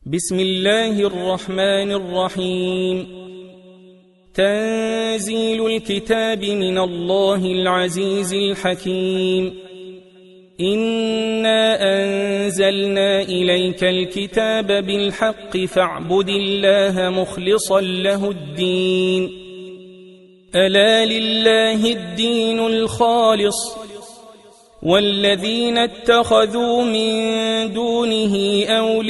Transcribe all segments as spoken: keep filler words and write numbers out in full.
بسم الله الرحمن الرحيم. تنزيل الكتاب من الله العزيز الحكيم. إنا أنزلنا إليك الكتاب بالحق فاعبد الله مخلصا له الدين. ألا لله الدين الخالص والذين اتخذوا من دونه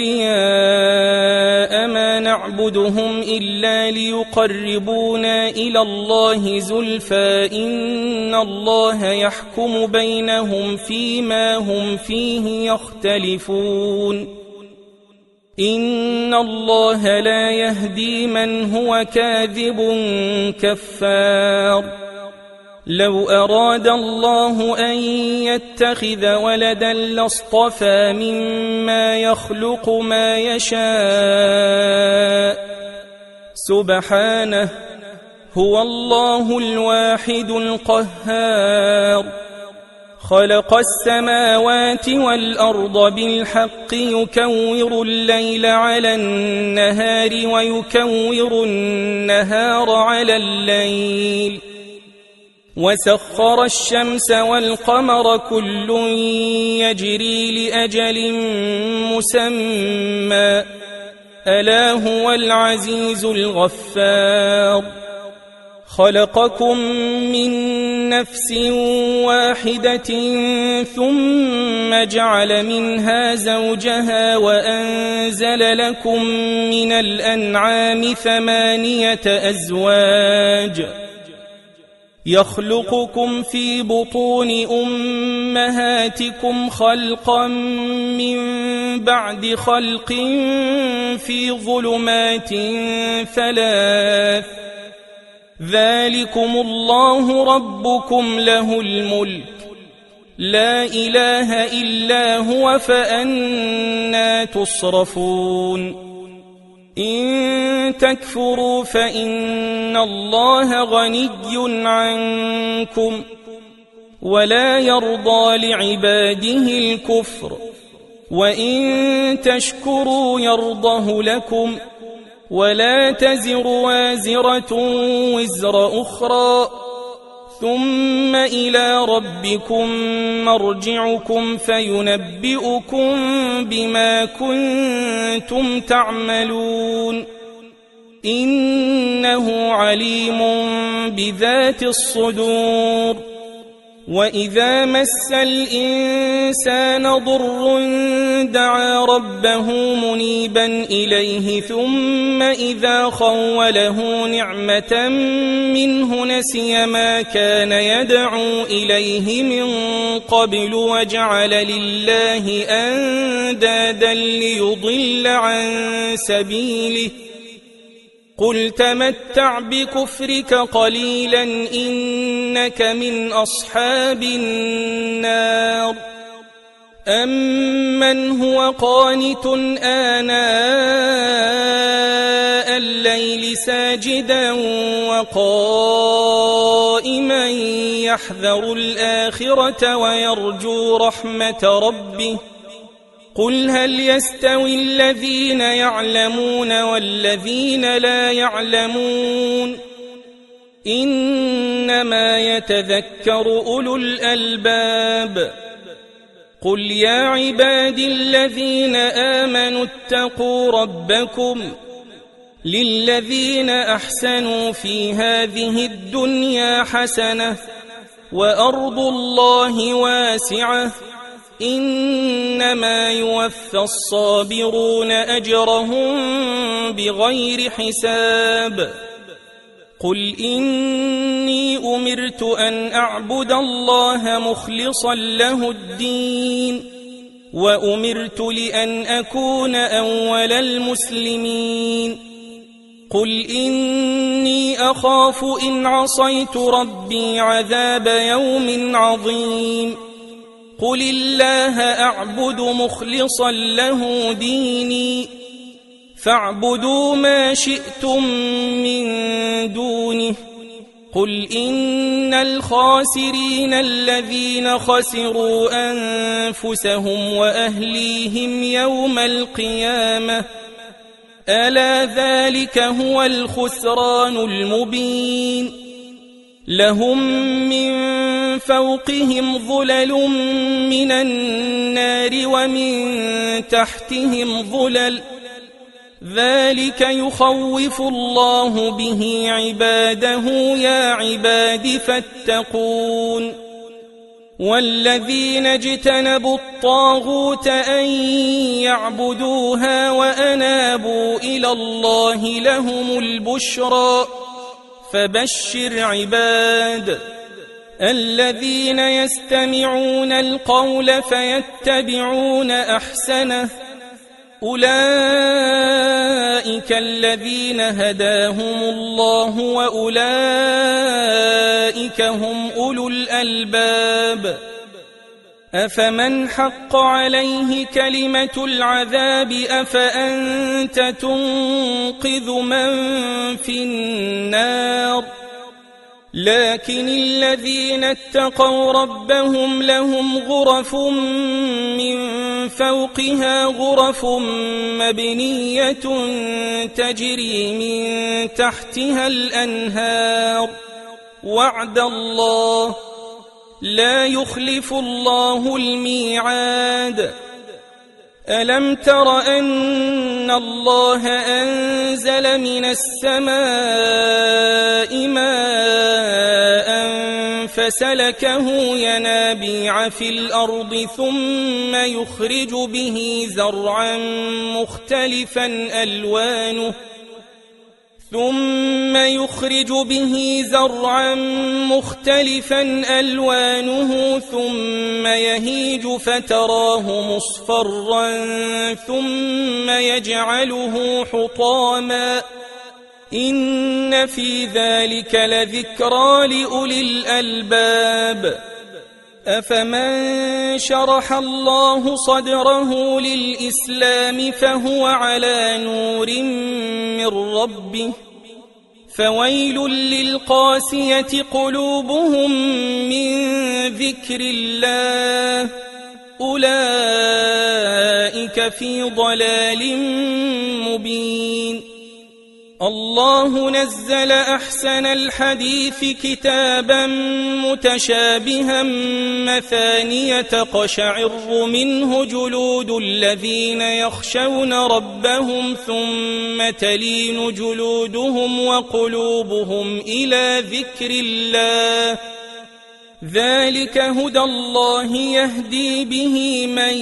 أولياء ما نعبدهم إلا ليقربونا إلى الله زلفى إن الله يحكم بينهم فيما هم فيه يختلفون. إن الله لا يهدي من هو كاذب كفار. لو أراد الله أن يتخذ ولدا لاصطفى مما يخلق ما يشاء سبحانه هو الله الواحد القهار. خلق السماوات والأرض بالحق يكور الليل على النهار ويكور النهار على الليل وسخر الشمس والقمر كل يجري لأجل مسمى ألا هو العزيز الغفار. خلقكم من نفس واحدة ثم جعل منها زوجها وأنزل لكم من الأنعام ثمانية أزواج يخلقكم في بطون أمهاتكم خلقا من بعد خلق في ظلمات ثلاث ذلكم الله ربكم له الملك لا إله إلا هو فأنى تصرفون. إن تكفروا فإن الله غني عنكم ولا يرضى لعباده الكفر وإن تشكروا يرضه لكم ولا تزر وازرة وزر أخرى ثم إلى ربكم مرجعكم فينبئكم بما كنتم تعملون. إنه عليم بذات الصدور. وإذا مس الإنسان ضر دعا ربه منيبا إليه ثم إذا خوله نعمة منه نسي ما كان يدعو إليه من قبل وجعل لله أندادا ليضل عن سبيله. قل تمتع بكفرك قليلا إنك من أصحاب النار. أمن هو قانت آناء الليل ساجدا وقائما يحذر الآخرة ويرجو رحمة ربه. قل هل يستوي الذين يعلمون والذين لا يعلمون إنما يتذكر أولو الألباب. قل يا عبادي الذين آمنوا اتقوا ربكم للذين أحسنوا في هذه الدنيا حسنة وأرض الله واسعة إنما يوفى الصابرون أجرهم بغير حساب. قل إني أمرت أن أعبد الله مخلصا له الدين وأمرت لأن أكون أول المسلمين. قل إني أخاف إن عصيت ربي عذاب يوم عظيم. قل الله أعبد مخلصا له ديني فاعبدوا ما شئتم من دونه. قل إن الخاسرين الذين خسروا أنفسهم وأهليهم يوم القيامة ألا ذلك هو الخسران المبين لهم من فوقهم ظلل من النار ومن تحتهم ظلل ذلك يخوف الله به عباده يا عباد فاتقون والذين اجتنبوا الطاغوت أن يعبدوها وأنابوا إلى الله لهم البشرى فبشر عباد الذين يستمعون القول فيتبعون أحسنه أولئك الذين هداهم الله وأولئك هم أولو الألباب أفمن حق عليه كلمة العذاب أفأنت تنقذ من في النار لكن الذين اتقوا ربهم لهم غرف من فوقها غرف مبنية تجري من تحتها الأنهار وعد الله لا يخلف الله الميعاد ألم تر أن الله أنزل من السماء ماء فسلكه ينابيع في الأرض ثم يخرج به زرعا مختلفا ألوانه ثم يخرج به زرعا مختلفا ألوانه ثم يهيج فتراه مصفرا ثم يجعله حطاما إن في ذلك لذكرى لأولي الألباب أفمن شرح الله صدره للإسلام فهو على نور من ربه فويل للقاسية قلوبهم من ذكر الله أولئك في ضلال مبين الله نزل أحسن الحديث كتابا متشابها مثانية تقشعر منه جلود الذين يخشون ربهم ثم تلين جلودهم وقلوبهم إلى ذكر الله ذلك هدى الله يهدي به من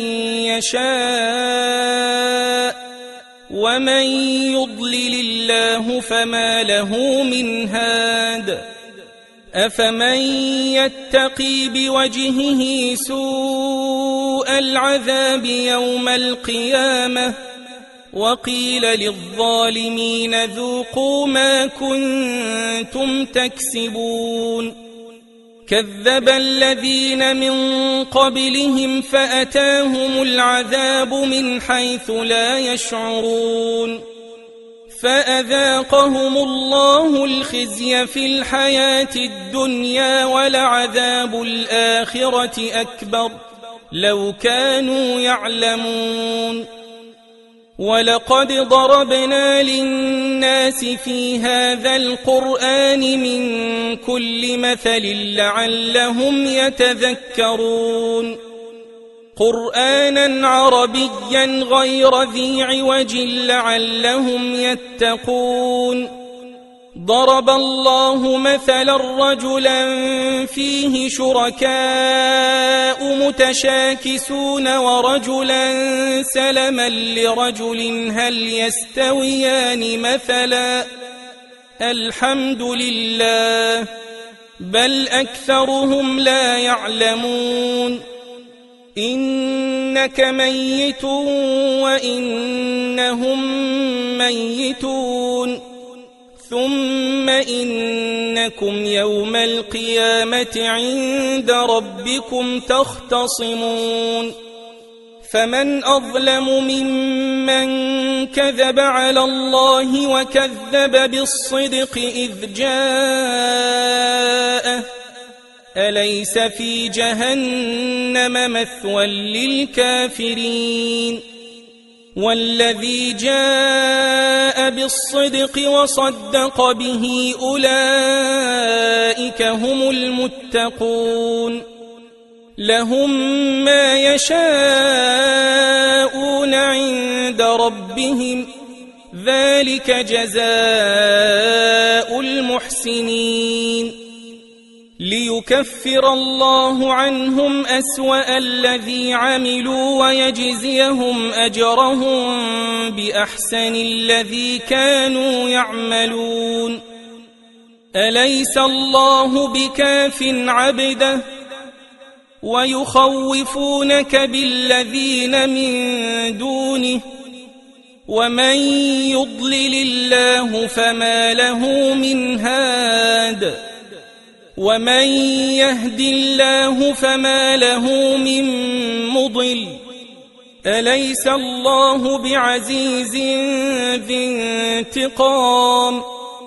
يشاء ومن يضلل الله فما له من هاد أفمن يتقي بوجهه سوء العذاب يوم القيامة وقيل للظالمين ذوقوا ما كنتم تكسبون كذب الذين من قبلهم فأتاهم العذاب من حيث لا يشعرون فأذاقهم الله الخزي في الحياة الدنيا ولعذاب الآخرة أكبر لو كانوا يعلمون ولقد ضربنا للناس في هذا القرآن من كل مثل لعلهم يتذكرون قرآنا عربيا غير ذي عوج لعلهم يتقون ضرب الله مثلا رجلا فيه شركاء متشاكسون ورجلا سلما لرجل هل يستويان مثلا الحمد لله بل أكثرهم لا يعلمون إنك ميت وإنهم ميتون ثم إنكم يوم القيامة عند ربكم تختصمون فمن أظلم ممن كذب على الله وكذب بالصدق إذ جاءه أليس في جهنم مثوى للكافرين والذي جاء بالصدق وصدق به أولئك هم المتقون لهم ما يشاءون عند ربهم ذلك جزاء المحسنين ليكفر الله عنهم أسوأ الذي عملوا ويجزيهم أجرهم بأحسن الذي كانوا يعملون أليس الله بكاف عبده ويخوفونك بالذين من دونه ومن يضلل الله فما له من هاد ومن يهد الله فما له من مضل أليس الله بعزيز ذي انتقام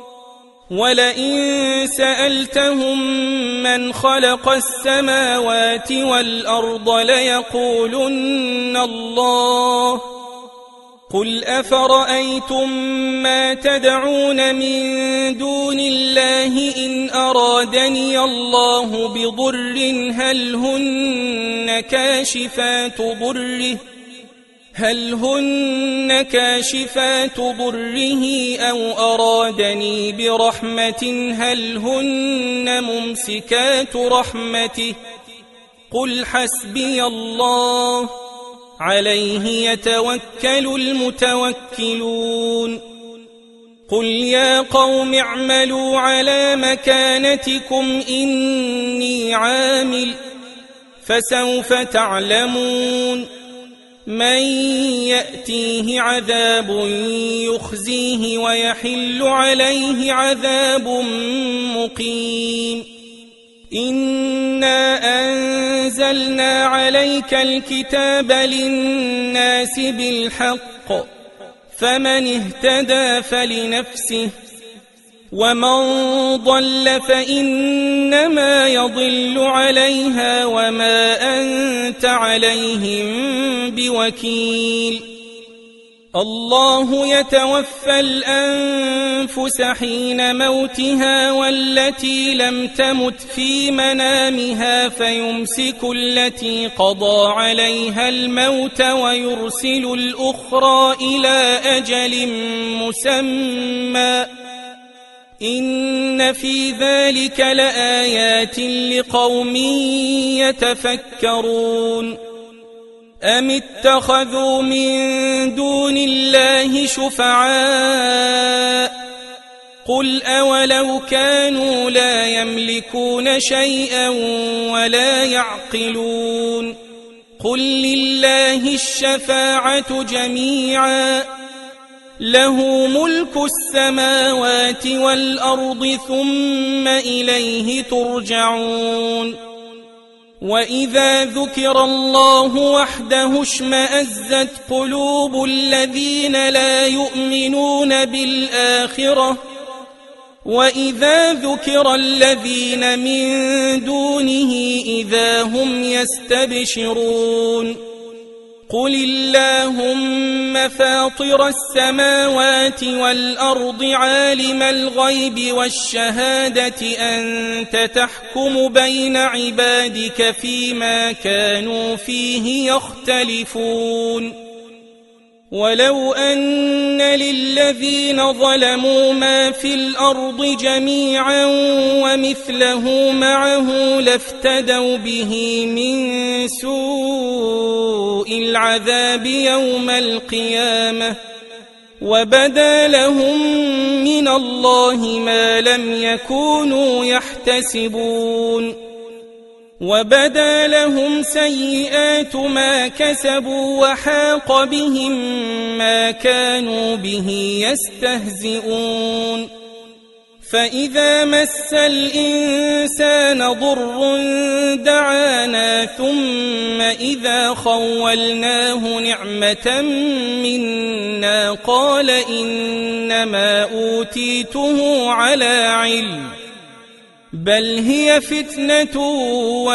ولئن سألتهم من خلق السماوات والأرض ليقولن الله قل أفرأيتم ما تدعون من دون الله إن أرادني الله بضر هل هن كاشفات ضره هل هن كاشفات ضره أو أرادني برحمة هل هن ممسكات رحمته قل حسبي الله عليه يتوكل المتوكلون قل يا قوم اعملوا على مكانتكم إني عامل فسوف تعلمون من يأتيه عذاب يخزيه ويحل عليه عذاب مقيم إنا أنزلنا عليك الكتاب للناس بالحق فمن اهتدى فلنفسه ومن ضل فإنما يضل عليها وما أنت عليهم بوكيل الله يتوفى الأنفس حين موتها والتي لم تمت في منامها فيمسك التي قضى عليها الموت ويرسل الأخرى إلى أجل مسمى إن في ذلك لآيات لقوم يتفكرون أم اتخذوا من دون الله شفعاء قل أولو كانوا لا يملكون شيئا ولا يعقلون قل لله الشفاعة جميعا له ملك السماوات والأرض ثم إليه ترجعون وإذا ذكر الله وحده اشمأزت قلوب الذين لا يؤمنون بالآخرة وإذا ذكر الذين من دونه إذا هم يستبشرون قل اللهم فاطر السماوات والأرض عالم الغيب والشهادة أنت تحكم بين عبادك فيما كانوا فيه يختلفون ولو أن للذين ظلموا ما في الأرض جميعا ومثله معه لافتدوا به من سوء العذاب يوم القيامة وبدا لهم من الله ما لم يكونوا يحتسبون وبدا لهم سيئات ما كسبوا وحاق بهم ما كانوا به يستهزئون فإذا مس الإنسان ضر دعانا ثم إذا خولناه نعمة منا قال إنما أوتيته على علم بل هي فتنة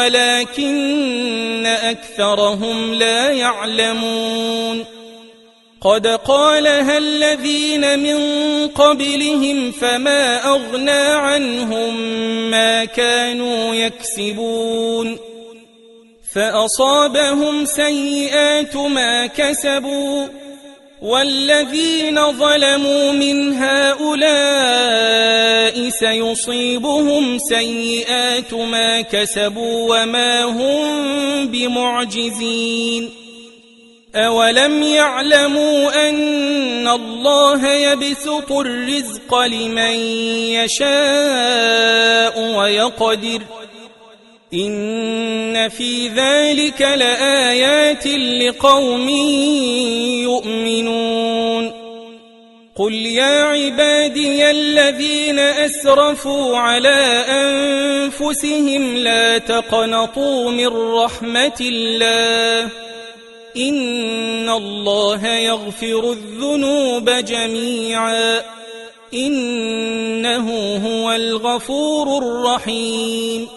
ولكن أكثرهم لا يعلمون قد قالها الذين من قبلهم فما أغنى عنهم ما كانوا يكسبون فأصابهم سيئات ما كسبوا والذين ظلموا من هؤلاء سيصيبهم سيئات ما كسبوا وما هم بمعجزين أولم يعلموا أن الله يبسط الرزق لمن يشاء ويقدر إن في ذلك لآيات لقوم يؤمنون قل يا عبادي الذين أسرفوا على أنفسهم لا تقنطوا من رحمة الله إن الله يغفر الذنوب جميعا إنه هو الغفور الرحيم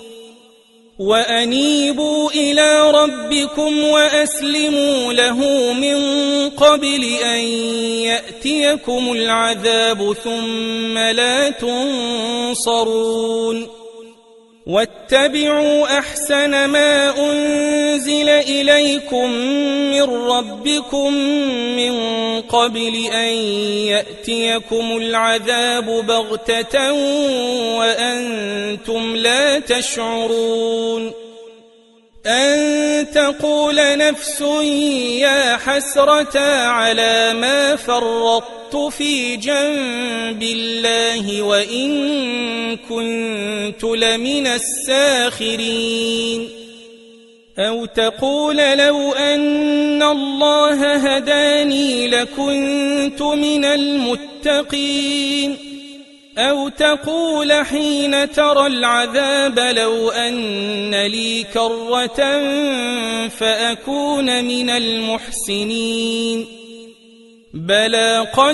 وأنيبوا إلى ربكم وأسلموا له من قبل أن يأتيكم العذاب ثم لا تنصرون واتبعوا أحسن ما أنزل إليكم من ربكم من قبل أن يأتيكم العذاب بغتة وأنتم لا تشعرون أن تقول نفس يا حسرة على ما فرطت في جنب الله وإن كنت لمن الساخرين أو تقول لو أن الله هداني لكنت من المتقين أو تقول حين ترى العذاب لو أن لي كرة فأكون من المحسنين بلى قد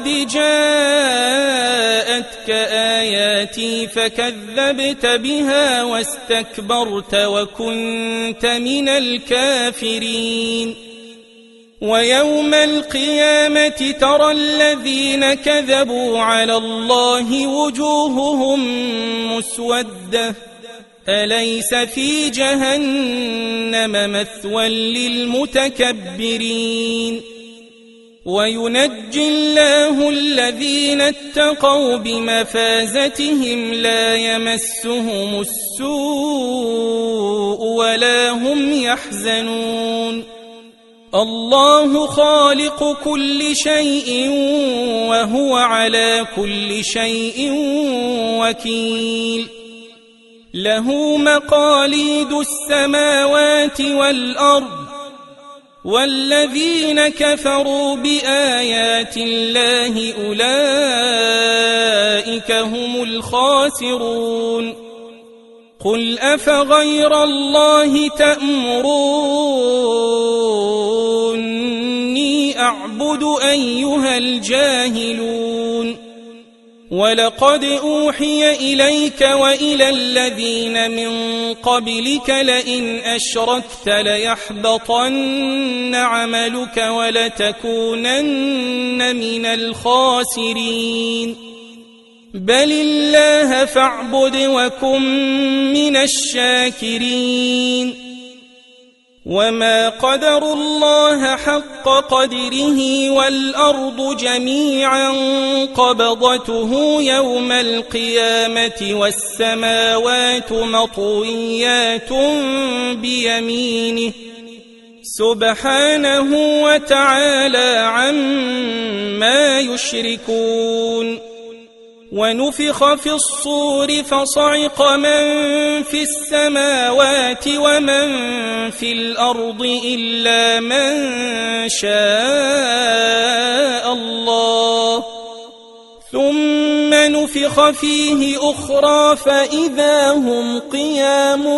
جاءتك آياتي فكذبت بها واستكبرت وكنت من الكافرين ويوم القيامة ترى الذين كذبوا على الله وجوههم مسودة أليس في جهنم مثوى للمتكبرين وينجي الله الذين اتقوا بمفازتهم لا يمسهم السوء ولا هم يحزنون الله خالق كل شيء وهو على كل شيء وكيل له مقاليد السماوات والأرض والذين كفروا بآيات الله أولئك هم الخاسرون قل أفغير الله تأمروني أعبد أيها الجاهلون ولقد أوحي إليك وإلى الذين من قبلك لئن أشركت ليحبطن عملك ولتكونن من الخاسرين بل الله فاعبد وكن من الشاكرين وما قدروا الله حق قدره والأرض جميعا قبضته يوم القيامة والسماوات مطويات بيمينه سبحانه وتعالى عما يشركون ونفخ في الصور فصعق من في السماوات ومن في الأرض إلا من شاء الله ثم نفخ فيه أخرى فإذا هم قيام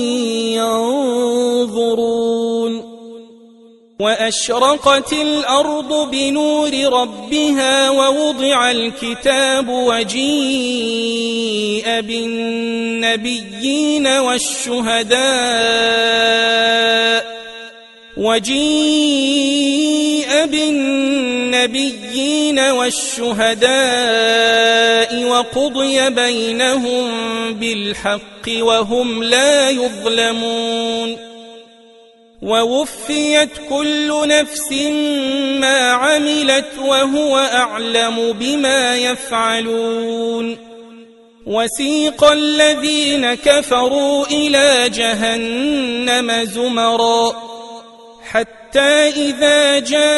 ينظرون وأشرقت الأرض بنور ربها ووضع الكتاب وجيء بالنبيين والشهداء وجيء بالنبيين والشهداء وقضي بينهم بالحق وهم لا يظلمون ووفيت كل نفس ما عملت وهو أعلم بما يفعلون وسيق الذين كفروا إلى جهنم زمرا حتى إذا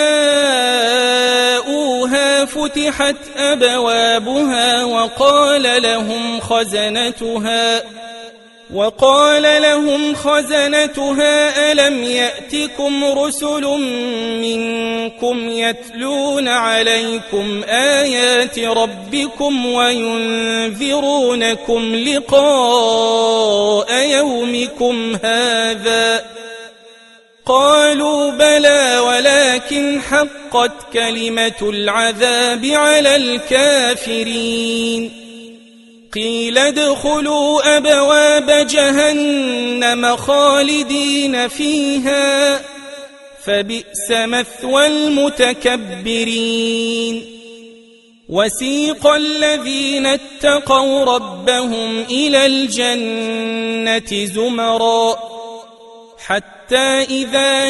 جاءوها فتحت أبوابها وقال لهم خزنتها وقال لهم خزنتها ألم يأتكم رسل منكم يتلون عليكم آيات ربكم وينذرونكم لقاء يومكم هذا قالوا بلى ولكن حقت كلمة العذاب على الكافرين قيل ادخلوا أبواب جهنم خالدين فيها فبئس مثوى المتكبرين وسيق الذين اتقوا ربهم إلى الجنة زمرا حتى إذا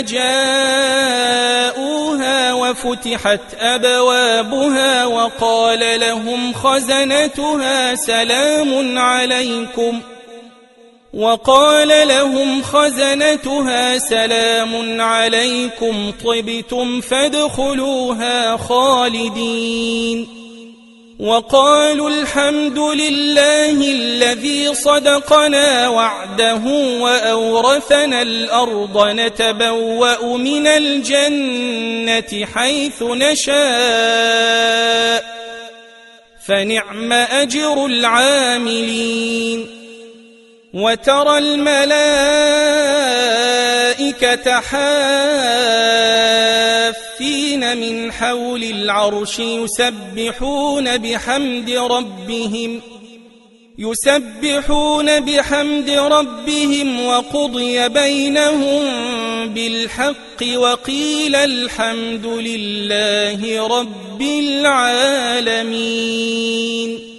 جاءوها وفتحت أبوابها وقال لهم خزنتها سلام عليكم وقال لهم خزنتها سلام عليكم طبتم فادخلوها خالدين وقالوا الحمد لله الذي صدقنا وعده وأورثنا الأرض نتبوأ من الجنة حيث نشاء فنعم أجر العاملين وترى الملائكة حافين من حول العرش يسبحون بحمد ربهم يسبحون بحمد ربهم وقضي بينهم بالحق وقيل الحمد لله رب العالمين.